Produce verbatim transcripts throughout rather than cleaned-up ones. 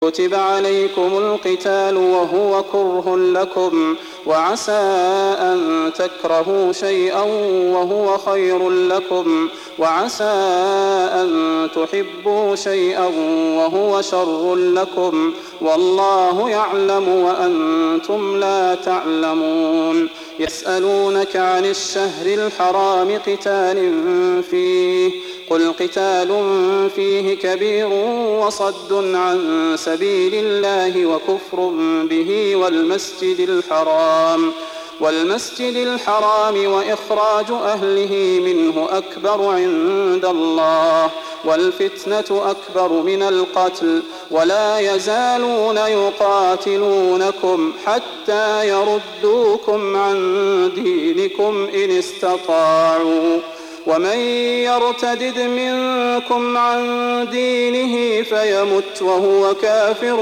كتب عليكم القتال وهو كره لكم وعسى أن تكرهوا شيئا وهو خير لكم وعسى أن تحبوا شيئا وهو شر لكم والله يعلم وأنتم لا تعلمون. يسألونك عن الشهر الحرام قتال فيه قل قتال فيه كبير وصد عن سبيل الله وكفر به والمسجد الحرام والمسجد الحرام وإخراج أهله منه أكبر عند الله والفتنة أكبر من القتل ولا يزالون يقاتلونكم حتى يردوكم عن دينكم إن استطاعوا ومن يرتدد منكم عن دينه فيمت وهو كافر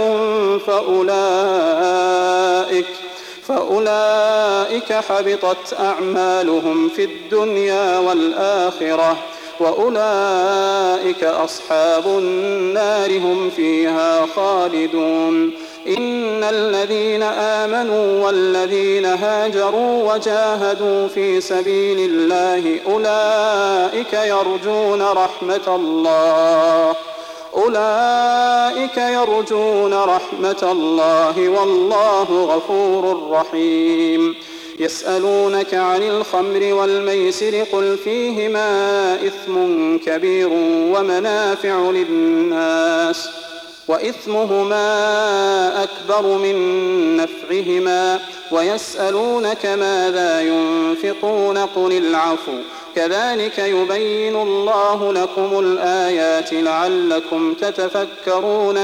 فأولئك فأولئك حبطت أعمالهم في الدنيا والآخرة وأولئك أصحاب النار هم فيها خالدون. إن الذين آمنوا والذين هاجروا وجاهدوا في سبيل الله أولئك يرجون رحمة الله أولئك يرجون رحمة الله والله غفور رحيم. يسألونك عن الخمر والميسر قل فيهما إثم كبير ومنافع للناس وإثمهما أكبر من نفعهما ويسألونك ماذا ينفقون قل العفو كذلك يبين الله لكم الآيات لعلكم تتفكرون.